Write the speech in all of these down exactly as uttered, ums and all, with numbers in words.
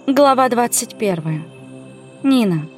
Глава двадцать первая. Нина.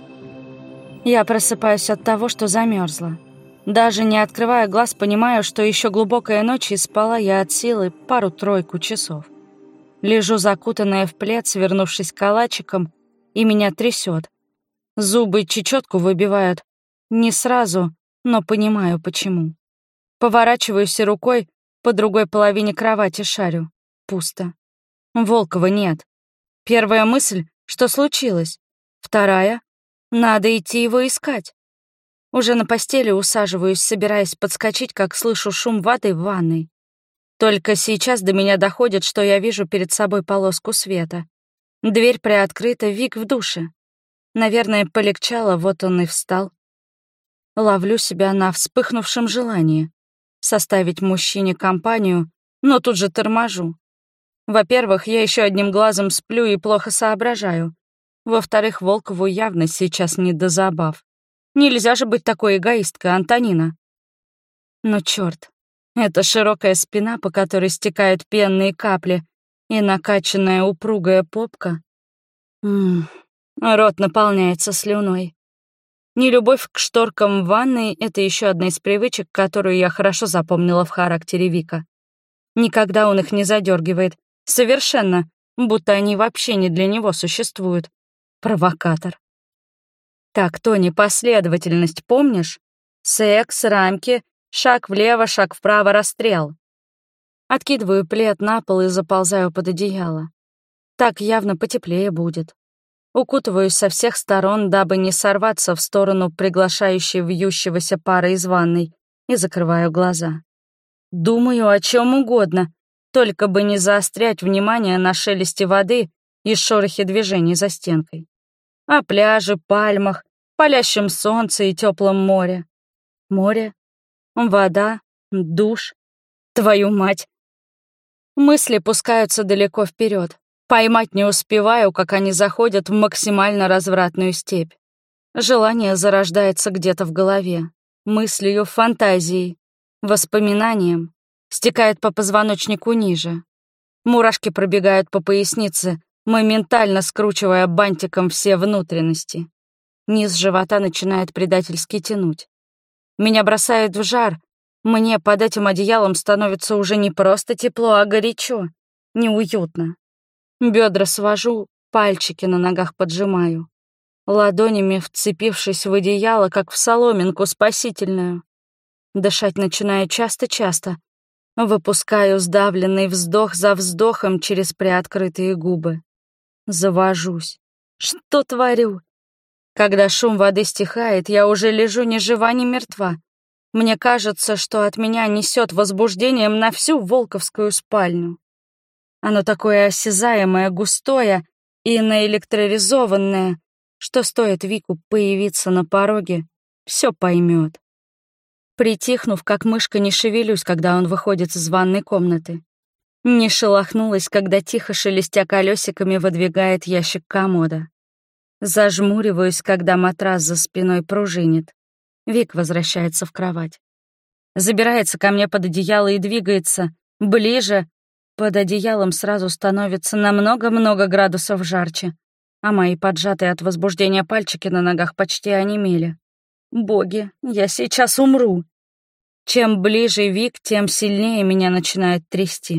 Я просыпаюсь от того, что замерзла. Даже не открывая глаз, понимаю, что еще глубокая ночь, и спала я от силы пару-тройку часов. Лежу закутанная в плед, свернувшись калачиком, и меня трясет. Зубы чечетку выбивают. Не сразу, но понимаю, почему. Поворачиваюсь и рукой по другой половине кровати шарю. Пусто. Волкова нет. Первая мысль, что случилось. Вторая — надо идти его искать. Уже на постели усаживаюсь, собираясь подскочить, как слышу шум воды в ванной. Только сейчас до меня доходит, что я вижу перед собой полоску света. Дверь приоткрыта, Вик в душе. Наверное, полегчало, вот он и встал. Ловлю себя на вспыхнувшем желании составить мужчине компанию, но тут же торможу. Во-первых, я еще одним глазом сплю и плохо соображаю. Во-вторых, Волкову явно сейчас не до забав. Нельзя же быть такой эгоисткой, Антонина. Но черт, это широкая спина, по которой стекают пенные капли, и накачанная упругая попка. М-м, рот наполняется слюной. Нелюбовь к шторкам в ванной — это еще одна из привычек, которую я хорошо запомнила в характере Вика. Никогда он их не задергивает. Совершенно, будто они вообще не для него существуют. Провокатор. Так, Тони, последовательность помнишь? Секс, рамки, шаг влево, шаг вправо, расстрел. Откидываю плед на пол и заползаю под одеяло. Так явно потеплее будет. Укутываюсь со всех сторон, дабы не сорваться в сторону приглашающей вьющегося пара из ванной, и закрываю глаза. Думаю о чем угодно, только бы не заострять внимание на шелесте воды и шорохе движений за стенкой. О пляже, пальмах, палящем солнце и теплом море. Море, вода, душ. Твою мать! Мысли пускаются далеко вперед. Поймать не успеваю, как они заходят в максимально развратную степь. Желание зарождается где-то в голове, мыслью, фантазией, воспоминанием, стекает по позвоночнику ниже. Мурашки пробегают по пояснице, моментально скручивая бантиком все внутренности. Низ живота начинает предательски тянуть. Меня бросает в жар. Мне под этим одеялом становится уже не просто тепло, а горячо, неуютно. Бедра свожу, пальчики на ногах поджимаю. Ладонями вцепившись в одеяло, как в соломинку спасительную. Дышать начинаю часто-часто. Выпускаю сдавленный вздох за вздохом через приоткрытые губы. Завожусь. Что творю? Когда шум воды стихает, я уже лежу ни жива, ни мертва. Мне кажется, что от меня несет возбуждением на всю волковскую спальню. Оно такое осязаемое, густое и наэлектроризованное, что стоит Вику появиться на пороге, все поймет. Притихнув, как мышка, не шевелюсь, когда он выходит из ванной комнаты. Не шелохнулась, когда тихо шелестя колесиками выдвигает ящик комода. Зажмуриваюсь, когда матрас за спиной пружинит. Вик возвращается в кровать. Забирается ко мне под одеяло и двигается ближе. Под одеялом сразу становится на много-много градусов жарче, а мои поджатые от возбуждения пальчики на ногах почти онемели. Боги, я сейчас умру. Чем ближе Вик, тем сильнее меня начинает трясти.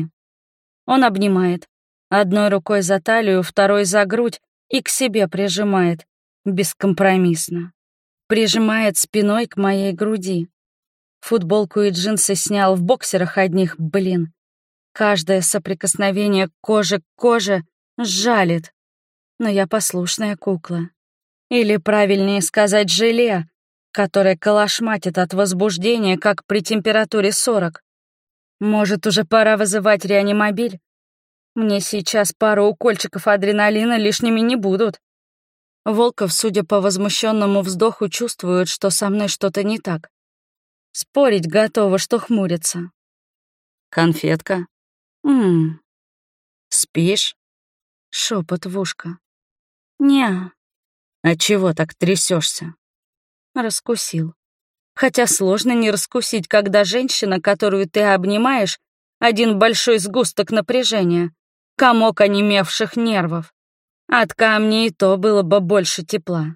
Он обнимает. Одной рукой за талию, второй за грудь и к себе прижимает. Бескомпромиссно. Прижимает спиной к моей груди. Футболку и джинсы снял в боксерах одних, блин. Каждое соприкосновение кожи к коже жалит. Но я послушная кукла. Или, правильнее сказать, желе, которое калашматит от возбуждения, как при температуре сорок. Может, уже пора вызывать реанимобиль? Мне сейчас пару укольчиков адреналина лишними не будут. Волков, судя по возмущенному вздоху, чувствует, что со мной что-то не так. Спорить готова, что хмурится. «Конфетка?» «Ммм, спишь?» Шепот в ушко. «Не». «А чего так трясешься?» Раскусил. Хотя сложно не раскусить, когда женщина, которую ты обнимаешь, один большой сгусток напряжения, комок онемевших нервов. От камня и то было бы больше тепла.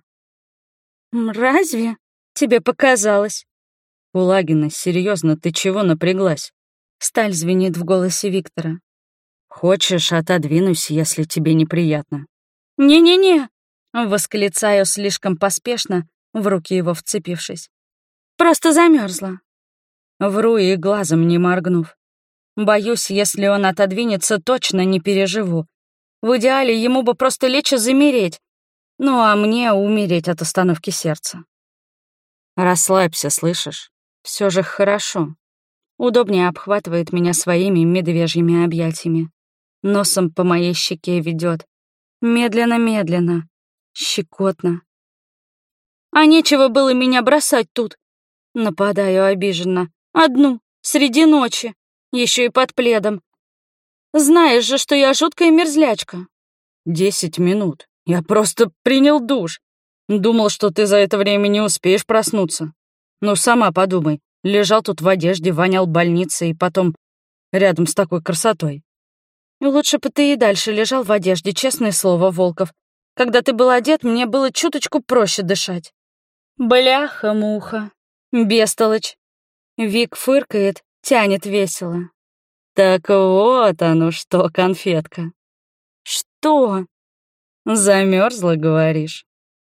«Разве? Тебе показалось?» «Кулагина, серьезно, ты чего напряглась?» Сталь звенит в голосе Виктора. «Хочешь, отодвинусь, если тебе неприятно?» «Не-не-не!» — восклицаю слишком поспешно, в руки его вцепившись. «Просто замерзла». Вру и глазом не моргнув. Боюсь, если он отодвинется, точно не переживу. В идеале ему бы просто лечь и замереть. Ну а мне умереть от остановки сердца. «Расслабься, слышишь? Все же хорошо». Удобнее обхватывает меня своими медвежьими объятиями. Носом по моей щеке ведет. Медленно-медленно. Щекотно. «А нечего было меня бросать тут!» Нападаю обиженно. «Одну, среди ночи, еще и под пледом. Знаешь же, что я жуткая мерзлячка». «Десять минут. Я просто принял душ. Думал, что ты за это время не успеешь проснуться. Ну, сама подумай. Лежал тут в одежде, вонял больницей и потом рядом с такой красотой». «Лучше бы ты и дальше лежал в одежде, честное слово, Волков. Когда ты был одет, мне было чуточку проще дышать». Бляха-муха. Бестолочь. Вик фыркает, тянет весело. «Так вот оно что, конфетка». «Что?» «Замерзла, говоришь?»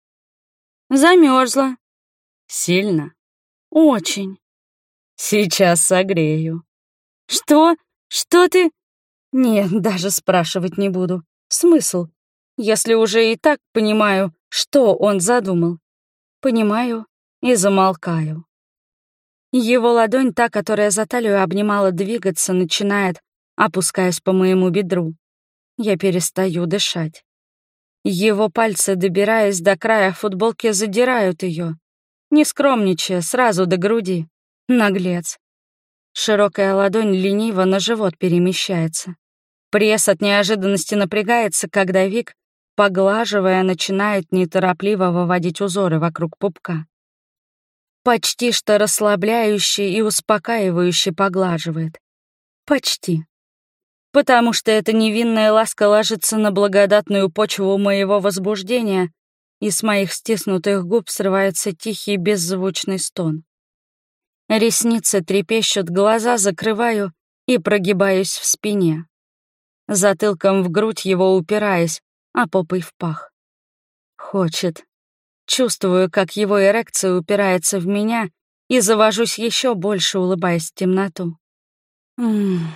«Замерзла». «Сильно?» «Очень». «Сейчас согрею». «Что? Что ты?» «Нет, даже спрашивать не буду. Смысл? Если уже и так понимаю, что он задумал. Понимаю и замолкаю». Его ладонь, та, которая за талию обнимала, двигаться начинает, опускаясь по моему бедру. Я перестаю дышать. Его пальцы, добираясь до края футболки, задирают ее, не скромничая, сразу до груди. Наглец. Широкая ладонь лениво на живот перемещается. Пресс от неожиданности напрягается, когда Вик, поглаживая, начинает неторопливо выводить узоры вокруг пупка. Почти что расслабляюще и успокаивающе поглаживает. Почти. Потому что эта невинная ласка ложится на благодатную почву моего возбуждения, и с моих стиснутых губ срывается тихий беззвучный стон. Ресницы трепещут, глаза закрываю и прогибаюсь в спине. Затылком в грудь его упираясь, а попой в пах. Хочет. Чувствую, как его эрекция упирается в меня, и завожусь еще больше, улыбаясь в темноту. М-м.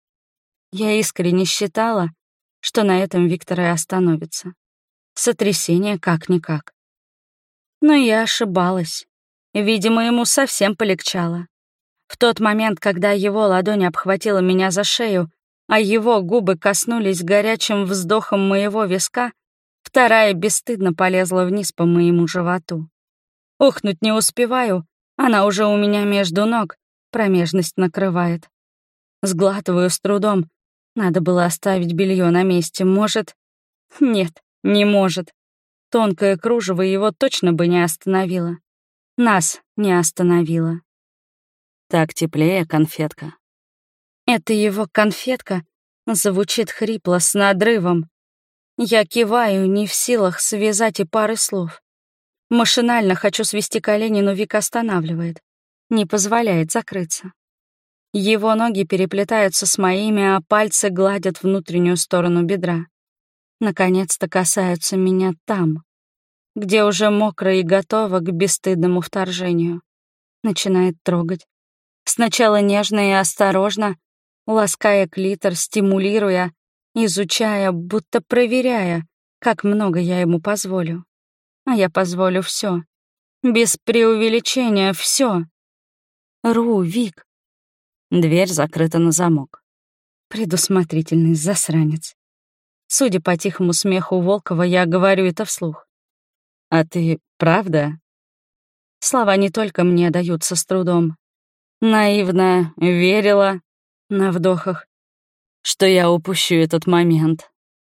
Я искренне считала, что на этом Виктор и остановится. Сотрясение как-никак. Но я ошибалась. Видимо, ему совсем полегчало. В тот момент, когда его ладонь обхватила меня за шею, а его губы коснулись горячим вздохом моего виска, вторая бесстыдно полезла вниз по моему животу. Ухнуть не успеваю, она уже у меня между ног, промежность накрывает. Сглатываю с трудом. Надо было оставить белье на месте, может? Нет, не может. Тонкое кружево его точно бы не остановило. Нас не остановило. «Так теплее, конфетка». Это его конфетка звучит хрипло, с надрывом. Я киваю, не в силах связать и пары слов. Машинально хочу свести колени, но Вик останавливает. Не позволяет закрыться. Его ноги переплетаются с моими, а пальцы гладят внутреннюю сторону бедра. Наконец-то касаются меня там, где уже мокро и готово к бесстыдному вторжению. Начинает трогать. Сначала нежно и осторожно, лаская клитор, стимулируя, изучая, будто проверяя, как много я ему позволю. А я позволю все, без преувеличения все. Ру, Вик. Дверь закрыта на замок. Предусмотрительный засранец. Судя по тихому смеху Волкова, я говорю это вслух. «А ты правда?» Слова не только мне даются с трудом. Наивно верила на вдохах, что я упущу этот момент.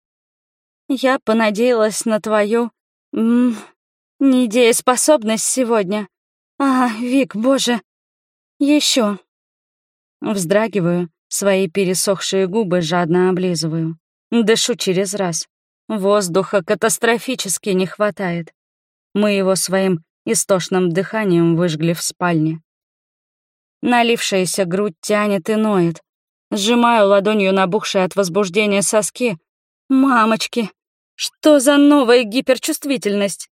Я понадеялась на твою м, недееспособность сегодня. А, Вик, боже, еще. Вздрагиваю, свои пересохшие губы жадно облизываю. Дышу через раз. Воздуха катастрофически не хватает. Мы его своим истошным дыханием выжгли в спальне. Налившаяся грудь тянет и ноет. Сжимаю ладонью набухшие от возбуждения соски. Мамочки, что за новая гиперчувствительность?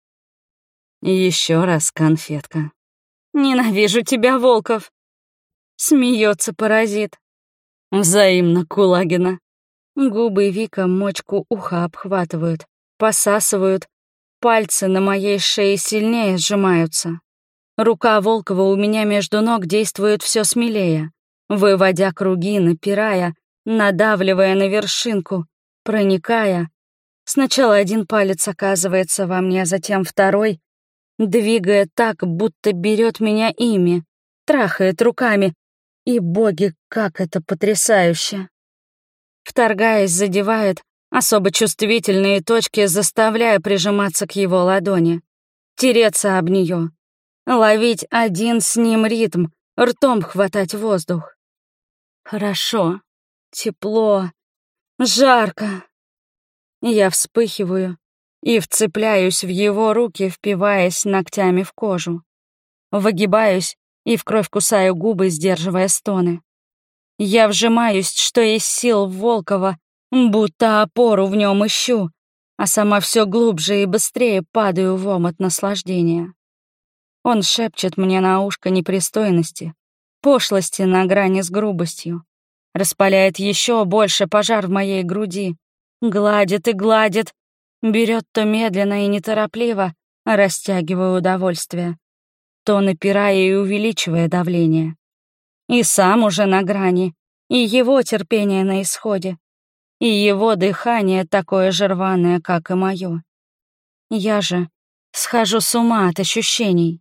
Еще раз, конфетка. Ненавижу тебя, Волков. Смеется паразит. Взаимно, Кулагина. Губы Вика мочку уха обхватывают, посасывают. Пальцы на моей шее сильнее сжимаются. Рука Волкова у меня между ног действует все смелее, выводя круги, напирая, надавливая на вершинку, проникая. Сначала один палец оказывается во мне, затем второй, двигая так, будто берет меня ими, трахает руками. И, боги, как это потрясающе! Вторгаясь, задевает особо чувствительные точки, заставляя прижиматься к его ладони, тереться об нее, ловить один с ним ритм, ртом хватать воздух. Хорошо, тепло, жарко. Я вспыхиваю и вцепляюсь в его руки, впиваясь ногтями в кожу. Выгибаюсь и в кровь кусаю губы, сдерживая стоны. Я вжимаюсь, что есть сил в Волкова, будто опору в нем ищу, а сама все глубже и быстрее падаю в омут наслаждения. Он шепчет мне на ушко непристойности, пошлости на грани с грубостью, распаляет еще больше пожар в моей груди, гладит и гладит, берет то медленно и неторопливо, растягивая удовольствие, то напирая и увеличивая давление. И сам уже на грани, и его терпение на исходе, и его дыхание такое же рваное, как и мое. Я же схожу с ума от ощущений.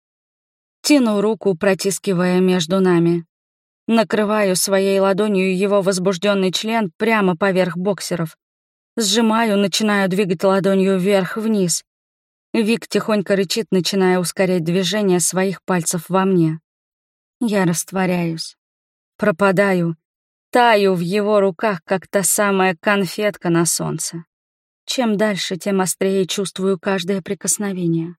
Тяну руку, протискивая между нами. Накрываю своей ладонью его возбужденный член прямо поверх боксеров. Сжимаю, начинаю двигать ладонью вверх-вниз. Вик тихонько рычит, начиная ускорять движение своих пальцев во мне. Я растворяюсь, пропадаю, таю в его руках, как та самая конфетка на солнце. Чем дальше, тем острее чувствую каждое прикосновение.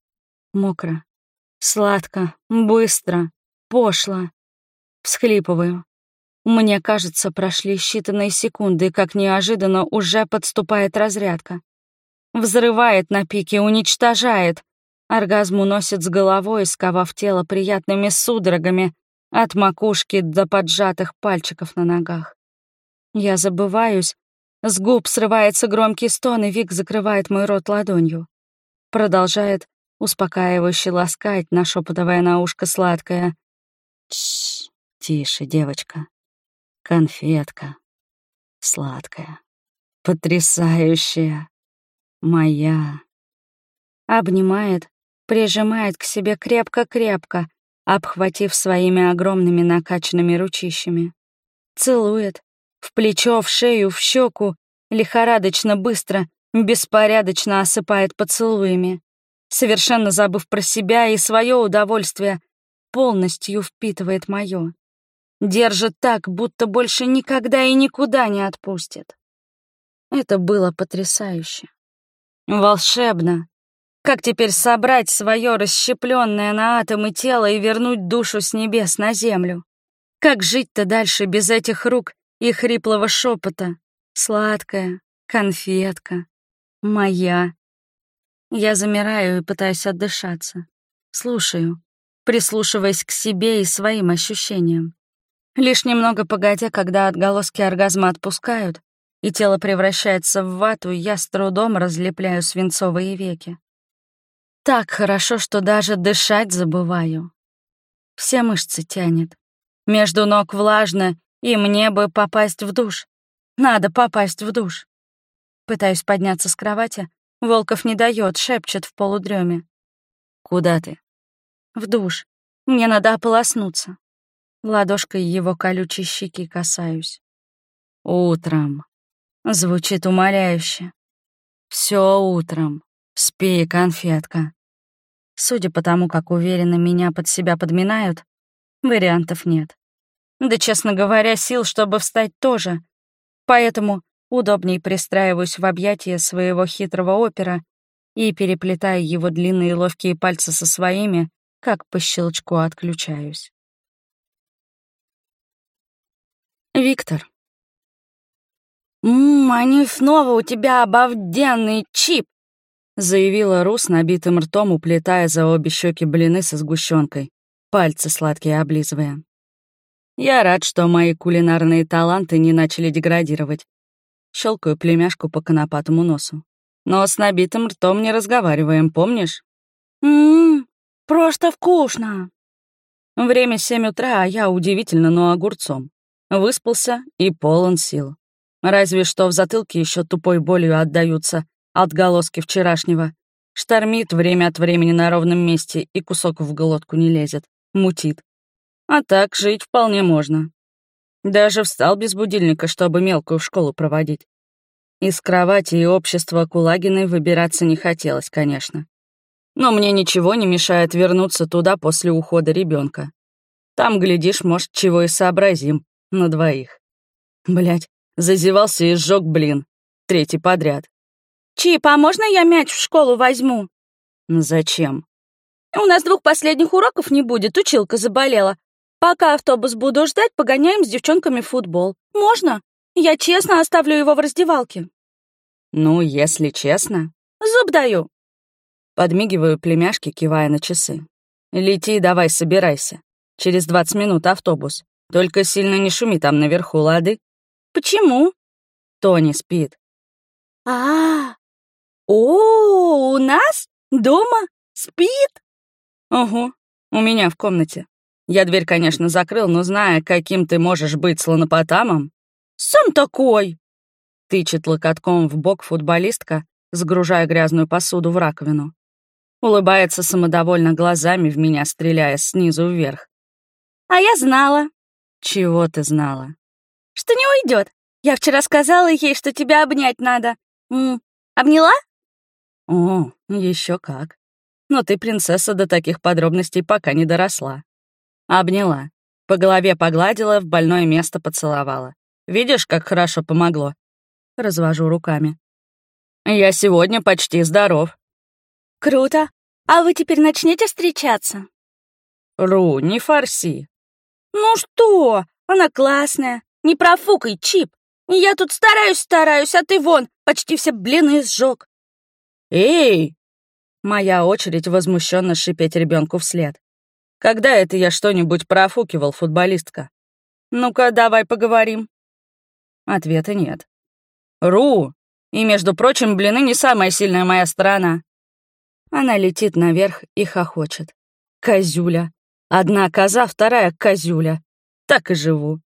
Мокро, сладко, быстро, пошло. Всхлипываю. Мне кажется, прошли считанные секунды, как неожиданно уже подступает разрядка. Взрывает на пике, уничтожает. Оргазм уносит с головой, сковав тело приятными судорогами от макушки до поджатых пальчиков на ногах. Я забываюсь, с губ срывается громкий стон, и Вик закрывает мой рот ладонью. Продолжает успокаивающе ласкать, нашёпотывая на ушко сладкое. Тш, тише, девочка. Конфетка. Сладкая. Потрясающая. Моя. Обнимает, прижимает к себе крепко-крепко, обхватив своими огромными накачанными ручищами. Целует. В плечо, в шею, в щеку, лихорадочно быстро, беспорядочно осыпает поцелуями, совершенно забыв про себя и свое удовольствие, полностью впитывает мое. Держит так, будто больше никогда и никуда не отпустит. Это было потрясающе. Волшебно. Как теперь собрать свое расщепленное на атомы тело и вернуть душу с небес на землю? Как жить-то дальше без этих рук и хриплого шепота? Сладкая, конфетка, моя. Я замираю и пытаюсь отдышаться. Слушаю, прислушиваясь к себе и своим ощущениям. Лишь немного погодя, когда отголоски оргазма отпускают, и тело превращается в вату, я с трудом разлепляю свинцовые веки. Так хорошо, что даже дышать забываю. Все мышцы тянет. Между ног влажно, и мне бы попасть в душ. Надо попасть в душ. Пытаюсь подняться с кровати. Волков не дает, шепчет в полудреме. «Куда ты?» «В душ. Мне надо ополоснуться». Ладошкой его колючей щеки касаюсь. «Утром». Звучит умоляюще. «Всё утром. Спи, конфетка». Судя по тому, как уверенно меня под себя подминают, вариантов нет. Да, честно говоря, сил, чтобы встать, тоже. Поэтому удобней пристраиваюсь в объятия своего хитрого опера и, переплетая его длинные ловкие пальцы со своими, как по щелчку отключаюсь. Виктор. «Ммм, они снова у тебя обалденный чип!» — заявила Ру с набитым ртом, уплетая за обе щеки блины со сгущенкой, пальцы сладкие облизывая. Я рад, что мои кулинарные таланты не начали деградировать. Щелкаю племяшку по конопатому носу. Но с набитым ртом не разговариваем, помнишь? «Ммм, просто вкусно!» Время семь утра, а я удивительно, но огурцом. Выспался и полон сил. Разве что в затылке еще тупой болью отдаются отголоски вчерашнего. Штормит время от времени на ровном месте, и кусок в глотку не лезет, мутит. А так жить вполне можно. Даже встал без будильника, чтобы мелкую в школу проводить. Из кровати и общества Кулагиной выбираться не хотелось, конечно. Но мне ничего не мешает вернуться туда после ухода ребенка. Там, глядишь, может, чего и сообразим на двоих. Блять, зазевался и сжег блин. Третий подряд. «Чип, а можно я мяч в школу возьму?» «Зачем?» «У нас двух последних уроков не будет, училка заболела. Пока автобус буду ждать, погоняем с девчонками в футбол. Можно? Я честно оставлю его в раздевалке». «Ну, если честно...» «Зуб даю». Подмигиваю племяшке, кивая на часы. «Лети, давай, собирайся. Через двадцать минут автобус. Только сильно не шуми там наверху, лады?» «Почему?» «Тони спит». «А-а-а! О, у нас? Дома? Спит?» «Угу, у меня в комнате. Я дверь, конечно, закрыл, но зная, каким ты можешь быть слонопотамом...» «Сам такой!» Тычет локотком в бок футболистка, сгружая грязную посуду в раковину. Улыбается самодовольно глазами в меня, стреляя снизу вверх. «А я знала». «Чего ты знала?» «Что не уйдет. Я вчера сказала ей, что тебя обнять надо. М, обняла?» «О, еще как. Но ты, принцесса, до таких подробностей пока не доросла». Обняла. По голове погладила, в больное место поцеловала. «Видишь, как хорошо помогло?» Развожу руками. «Я сегодня почти здоров». «Круто. А вы теперь начнете встречаться?» «Ру, не форси». «Ну что? Она классная. Не профукай, Чип. Я тут стараюсь-стараюсь, а ты вон, почти все блины сжег». «Эй!» Моя очередь возмущенно шипеть ребенку вслед. «Когда это я что-нибудь профукивал, футболистка? Ну-ка, давай поговорим». Ответа нет. «Ру! И, между прочим, блины не самая сильная моя сторона». Она летит наверх и хохочет. Козюля. Одна коза, вторая козюля. Так и живу.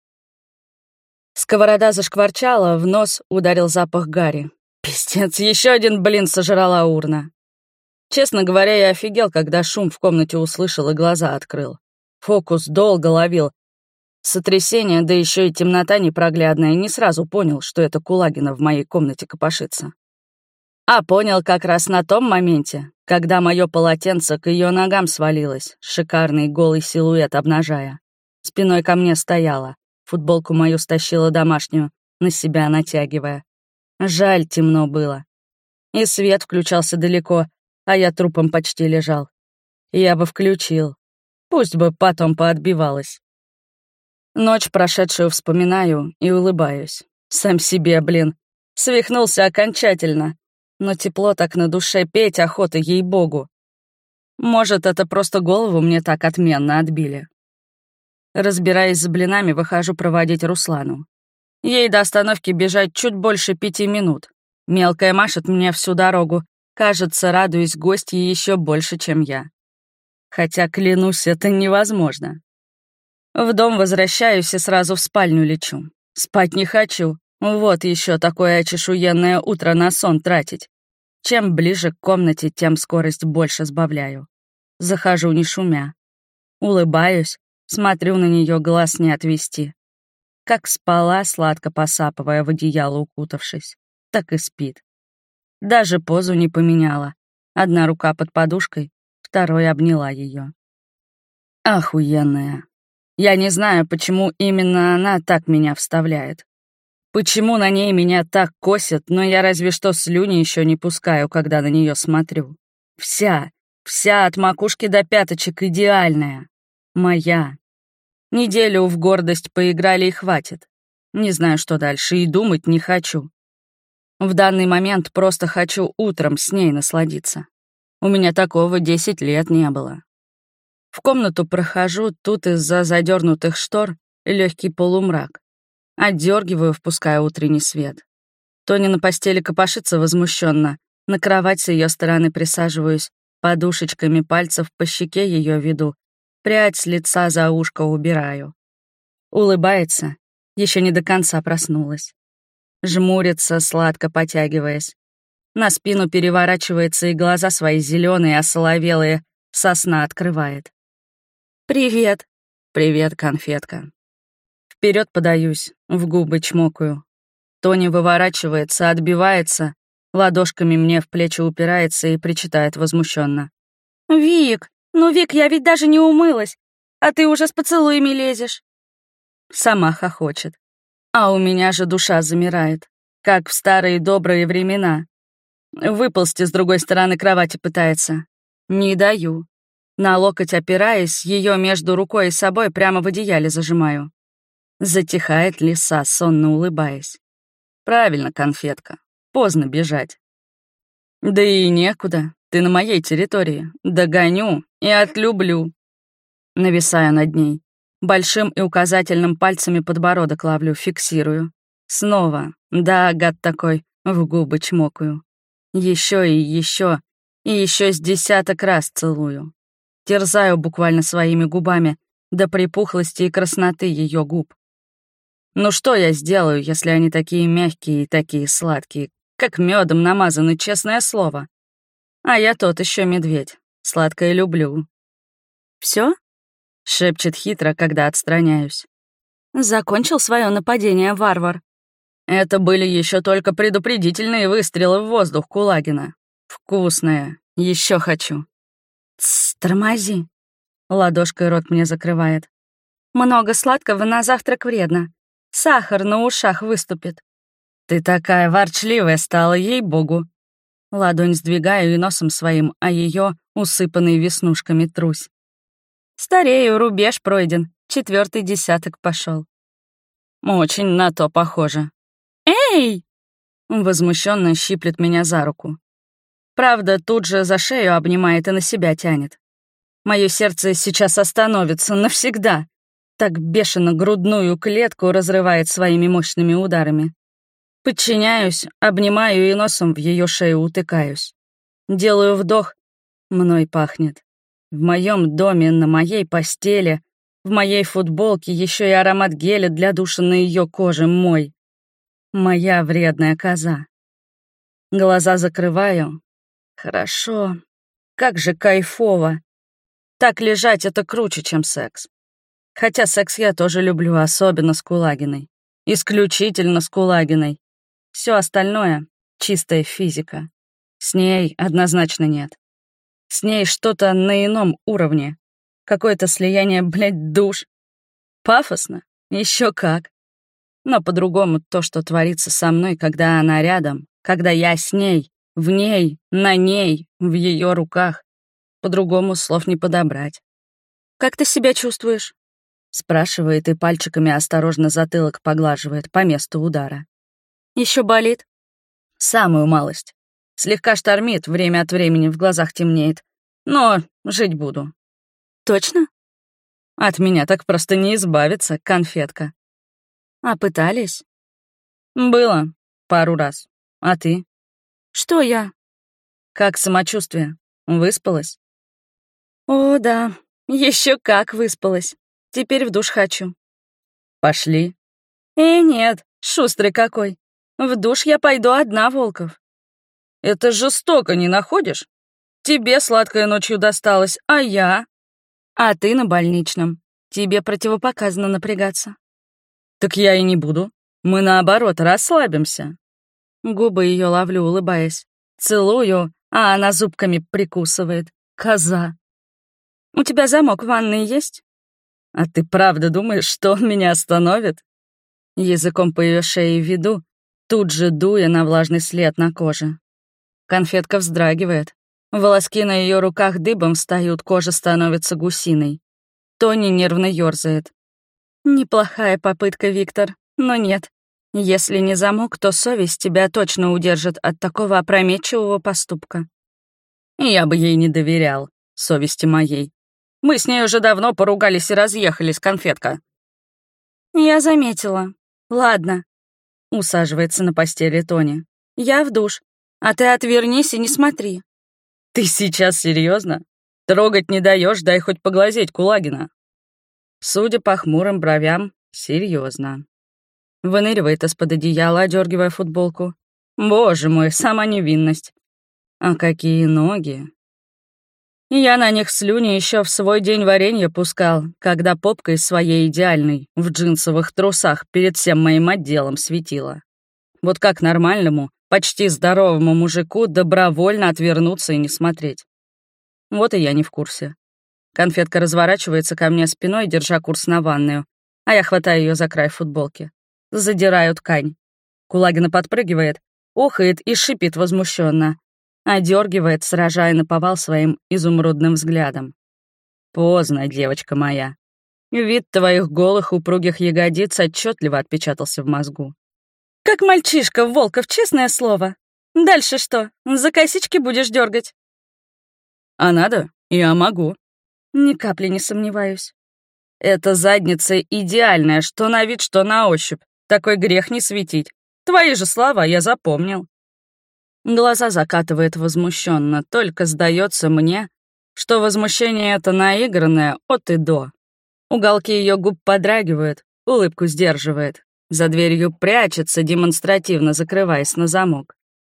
Сковорода зашкварчала, в нос ударил запах гари. Пиздец, еще один блин сожрала урна. Честно говоря, я офигел, когда шум в комнате услышал и глаза открыл. Фокус долго ловил. Сотрясение, да еще и темнота непроглядная, не сразу понял, что это Кулагина в моей комнате копошится. А понял как раз на том моменте, когда мое полотенце к ее ногам свалилось, шикарный голый силуэт обнажая. Спиной ко мне стояла, футболку мою стащила домашнюю, на себя натягивая. Жаль, темно было. И свет включался далеко, а я трупом почти лежал. Я бы включил. Пусть бы потом поотбивалась. Ночь прошедшую вспоминаю и улыбаюсь. Сам себе, блин. Свихнулся окончательно. Но тепло так на душе, петь охота, ей-богу. Может, это просто голову мне так отменно отбили. Разбираясь с блинами, выхожу проводить Руслану. Ей до остановки бежать чуть больше пяти минут. Мелкая машет мне всю дорогу. Кажется, радуюсь гостье еще больше, чем я. Хотя, клянусь, это невозможно. В дом возвращаюсь и сразу в спальню лечу. Спать не хочу. Вот еще такое очешуенное утро на сон тратить. Чем ближе к комнате, тем скорость больше сбавляю. Захожу не шумя. Улыбаюсь, смотрю на нее, глаз не отвести. Как спала, сладко посапывая в одеяло укутавшись, так и спит. Даже позу не поменяла. Одна рука под подушкой, второй обняла ее. Охуенная. Я не знаю, почему именно она так меня вставляет. Почему на ней меня так косит, но я разве что слюни еще не пускаю, когда на нее смотрю. Вся, вся от макушки до пяточек идеальная. Моя. Неделю в гордость поиграли и хватит. Не знаю, что дальше, и думать не хочу. В данный момент просто хочу утром с ней насладиться. У меня такого десять лет не было. В комнату прохожу, тут из-за задернутых штор легкий полумрак. Отдергиваю, впуская утренний свет. Тоня на постели копошится возмущенно. На кровать с ее стороны присаживаюсь, подушечками пальцев по щеке ее веду, прядь с лица за ушко убираю. Улыбается, еще не до конца проснулась. Жмурится, сладко потягиваясь. На спину переворачивается и глаза свои зеленые, осоловелые, со сна открывает. «Привет!» «Привет, конфетка!» Вперед подаюсь, в губы чмокаю. Тоня выворачивается, отбивается, ладошками мне в плечи упирается и причитает возмущенно. «Вик, ну, Вик, я ведь даже не умылась, а ты уже с поцелуями лезешь!» Сама хохочет. А у меня же душа замирает, как в старые добрые времена. Выползти с другой стороны кровати пытается. Не даю. На локоть опираясь, ее между рукой и собой прямо в одеяле зажимаю. Затихает лиса, сонно улыбаясь. Правильно, конфетка. Поздно бежать. Да и некуда. Ты на моей территории. Догоню и отлюблю. Нависаю над ней. Большим и указательным пальцами подбородок ловлю, фиксирую. Снова. Да, гад такой. В губы чмокаю. Еще и еще. И еще с десяток раз целую. Терзаю буквально своими губами до припухлости и красноты ее губ. Ну что я сделаю, если они такие мягкие и такие сладкие, как медом намазаны, честное слово? А я тот еще медведь, сладкое люблю. Все? Шепчет хитро, когда отстраняюсь. Закончил свое нападение, варвар. Это были еще только предупредительные выстрелы в воздух Кулагина. Вкусное, еще хочу. Тсс, тормози. Ладошкой рот мне закрывает. Много сладкого на завтрак вредно. Сахар на ушах выступит. Ты такая ворчливая стала, ей-богу. Ладонь сдвигаю и носом своим, а ее, усыпанный веснушками, трусь. Старею, рубеж пройден, четвертый десяток пошел. Очень на то похоже. Эй! Возмущенно щиплет меня за руку. Правда, тут же за шею обнимает и на себя тянет. Мое сердце сейчас остановится навсегда. Так бешено грудную клетку разрывает своими мощными ударами. Подчиняюсь, обнимаю и носом в ее шею утыкаюсь. Делаю вдох, мной пахнет. В моем доме, на моей постели, в моей футболке еще и аромат геля для душа на ее коже мой. Моя вредная коза. Глаза закрываю. Хорошо. Как же кайфово. Так лежать — это круче, чем секс. Хотя секс я тоже люблю, особенно с Кулагиной. Исключительно с Кулагиной. Все остальное — чистая физика. С ней однозначно нет. С ней что-то на ином уровне. Какое-то слияние, блядь, душ. Пафосно? Еще как. Но по-другому то, что творится со мной, когда она рядом, когда я с ней, в ней, на ней, в ее руках, по-другому слов не подобрать. «Как ты себя чувствуешь?» Спрашивает и пальчиками осторожно затылок поглаживает по месту удара. Еще болит? Самую малость. Слегка штормит, время от времени в глазах темнеет. Но жить буду. Точно? От меня так просто не избавиться, конфетка. А пытались? Было. Пару раз. А ты? Что я? Как самочувствие? Выспалась? О, да. Еще как выспалась. Теперь в душ хочу. Пошли. Э, нет, шустрый какой. В душ я пойду одна, Волков. Это жестоко, не находишь? Тебе сладкая ночью досталась, а я? А ты на больничном. Тебе противопоказано напрягаться. Так я и не буду. Мы, наоборот, расслабимся. Губы ее ловлю, улыбаясь. Целую, а она зубками прикусывает. Коза. У тебя замок в ванной есть? А ты правда думаешь, что он меня остановит? языком по ее шее веду, тут же дуя на влажный след на коже. Конфетка вздрагивает. Волоски на ее руках дыбом встают, кожа становится гусиной. Тони нервно ёрзает. «Неплохая попытка, Виктор, но нет. Если не замок, то совесть тебя точно удержит от такого опрометчивого поступка». Я бы ей не доверял, совести моей. Мы с ней уже давно поругались и разъехались, конфетка. «Я заметила. Ладно», — усаживается на постели Тони. «Я в душ, а ты отвернись и не смотри». «Ты сейчас серьезно? Трогать не даешь, дай хоть поглазеть Кулагина». Судя по хмурым бровям, серьезно. Выныривает из-под одеяла, одергивая футболку. Боже мой, сама невинность. А какие ноги. Я на них слюни еще в свой день варенья пускал, когда попкой своей идеальной в джинсовых трусах перед всем моим отделом светила. Вот как нормальному, почти здоровому мужику добровольно отвернуться и не смотреть. Вот и я не в курсе. Конфетка разворачивается ко мне спиной, держа курс на ванную, а я хватаю ее за край футболки. Задираю ткань. Кулагина подпрыгивает, охает и шипит возмущенно, одергивает, сражая наповал своим изумрудным взглядом. Поздно, девочка моя. Вид твоих голых упругих ягодиц отчетливо отпечатался в мозгу. Как мальчишка, Волков, честное слово. Дальше что, за косички будешь дергать? А надо? Я могу. Ни капли не сомневаюсь. Эта задница идеальная, что на вид, что на ощупь. Такой грех не светить. Твои же слова я запомнил. Глаза закатывает возмущенно, только сдается мне, что возмущение это наигранное от и до. Уголки ее губ подрагивают, улыбку сдерживает. За дверью прячется, демонстративно закрываясь на замок.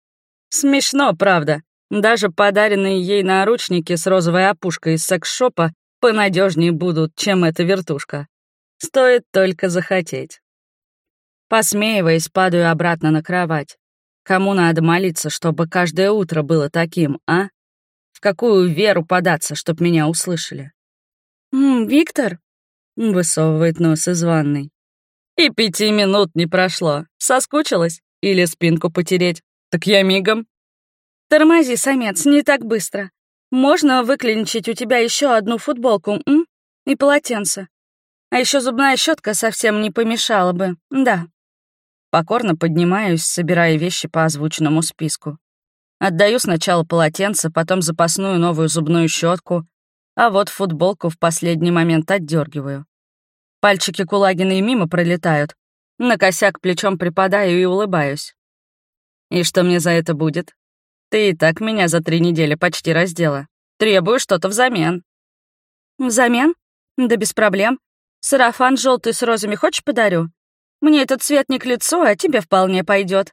Смешно, правда. Даже подаренные ей наручники с розовой опушкой из секс-шопа понадежнее будут, чем эта вертушка. Стоит только захотеть. Посмеиваясь, падаю обратно на кровать. Кому надо молиться, чтобы каждое утро было таким, а? В какую веру податься, чтоб меня услышали? «М, Виктор?» — высовывает нос из ванной. И пяти минут не прошло. Соскучилась? Или спинку потереть? Так я мигом. Тормози, самец, не так быстро. Можно выклинчить у тебя еще одну футболку, м? И полотенце. А еще зубная щетка совсем не помешала бы, да. Покорно поднимаюсь, собирая вещи по озвученному списку. Отдаю сначала полотенце, потом запасную новую зубную щетку, а вот футболку в последний момент отдергиваю. Пальчики Кулагина и мимо пролетают. На косяк плечом припадаю и улыбаюсь. И что мне за это будет? Ты и так меня за три недели почти раздела. Требую что-то взамен. Взамен? Да без проблем. Сарафан желтый с розами хочешь подарю? Мне этот цвет не к лицу, а тебе вполне пойдет.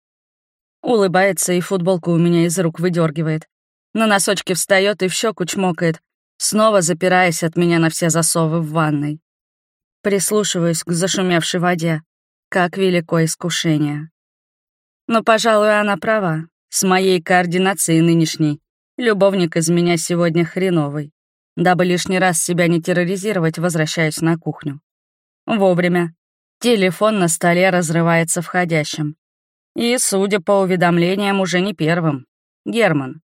Улыбается и футболку у меня из рук выдергивает. На носочки встает и в щеку чмокает, снова запираясь от меня на все засовы в ванной. Прислушиваюсь к зашумевшей воде. Как велико искушение. Но, пожалуй, она права. С моей координацией нынешней любовник из меня сегодня хреновый. Дабы лишний раз себя не терроризировать, возвращаюсь на кухню. Вовремя. Телефон на столе разрывается входящим. И, судя по уведомлениям, уже не первым. Герман.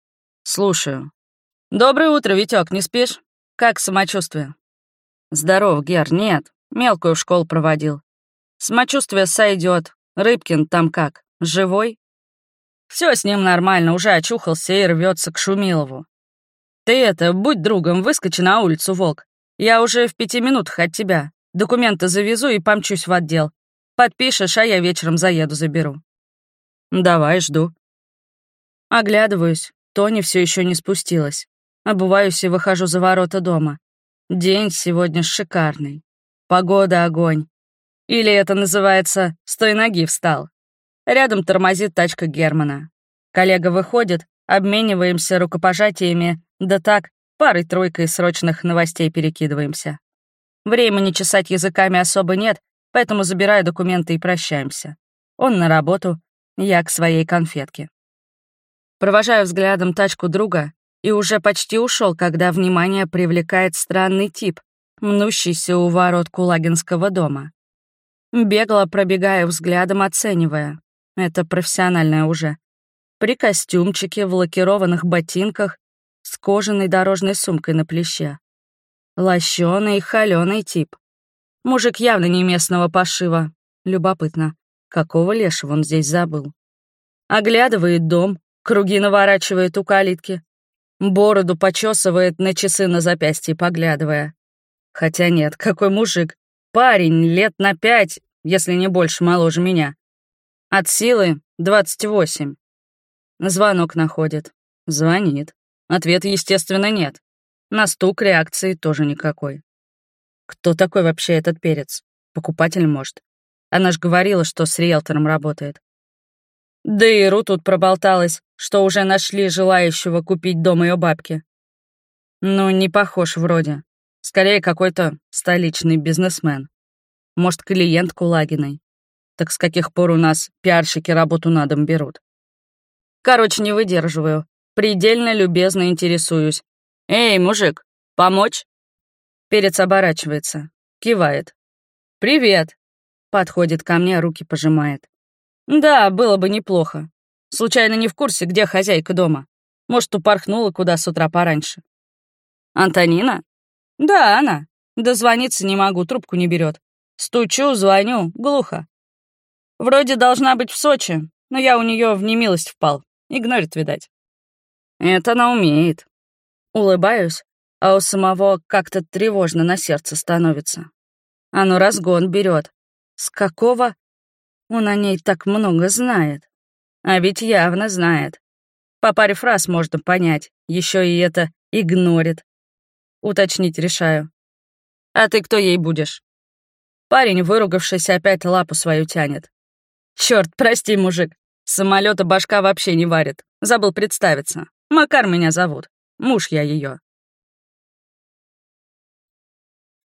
Слушаю. «Доброе утро, Витёк, не спишь? Как самочувствие?» «Здоров, Гер, нет. Мелкую в школу проводил. Самочувствие сойдет. Рыбкин там как, живой?» Все с ним нормально, уже очухался и рвется к Шумилову. «Ты это, будь другом, выскочи на улицу, Волк. Я уже в пяти минутах от тебя. Документы завезу и помчусь в отдел. Подпишешь, а я вечером заеду заберу». «Давай, жду». Оглядываюсь, Тони все еще не спустилась. Обуваюсь и выхожу за ворота дома. День сегодня шикарный. Погода — огонь. Или это называется «с той ноги встал». Рядом тормозит тачка Германа. Коллега выходит, обмениваемся рукопожатиями, да так, парой-тройкой срочных новостей перекидываемся. Времени чесать языками особо нет, поэтому забираю документы и прощаемся. Он на работу, я к своей конфетке. Провожаю взглядом тачку друга и уже почти ушел, когда внимание привлекает странный тип, мнущийся у ворот Кулагинского дома. Бегло пробегаю взглядом, оценивая. Это профессиональное уже. При костюмчике, в лакированных ботинках, с кожаной дорожной сумкой на плече. Лощёный, холёный тип. Мужик явно не местного пошива. Любопытно, какого лешего он здесь забыл? Оглядывает дом, круги наворачивает у калитки. Бороду почесывает, на часы на запястье поглядывая. Хотя нет, какой мужик. Парень лет на пять, если не больше, моложе меня. От силы двадцать восемь. Звонок находит. Звонит. Ответа, естественно, нет. На стук реакции тоже никакой. Кто такой вообще этот перец? Покупатель, может? Она ж говорила, что с риэлтором работает. Да и Ру тут проболталась, что уже нашли желающего купить дом ее бабки. Ну, не похож вроде. Скорее, какой-то столичный бизнесмен. Может, клиент Кулагиной. Так с каких пор у нас пиарщики работу на дом берут? Короче, не выдерживаю. Предельно любезно интересуюсь. «Эй, мужик, помочь?» Перец оборачивается, кивает. «Привет!» Подходит ко мне, руки пожимает. «Да, было бы неплохо. Случайно не в курсе, где хозяйка дома? Может, упорхнула куда с утра пораньше?» «Антонина?» «Да, она. Дозвониться не могу, трубку не берет. Стучу, звоню, глухо. Вроде должна быть в Сочи, но я у нее в немилость впал. Игнорит, видать». «Это она умеет». Улыбаюсь, а у самого как-то тревожно на сердце становится. Оно разгон берет. С какого? Он о ней так много знает. А ведь явно знает. По паре фраз можно понять, еще и это игнорит. Уточнить решаю. «А ты кто ей будешь?» Парень, выругавшись, опять лапу свою тянет. «Чёрт, прости, мужик. С самолёта башка вообще не варит. Забыл представиться. Макар меня зовут. Муж я её.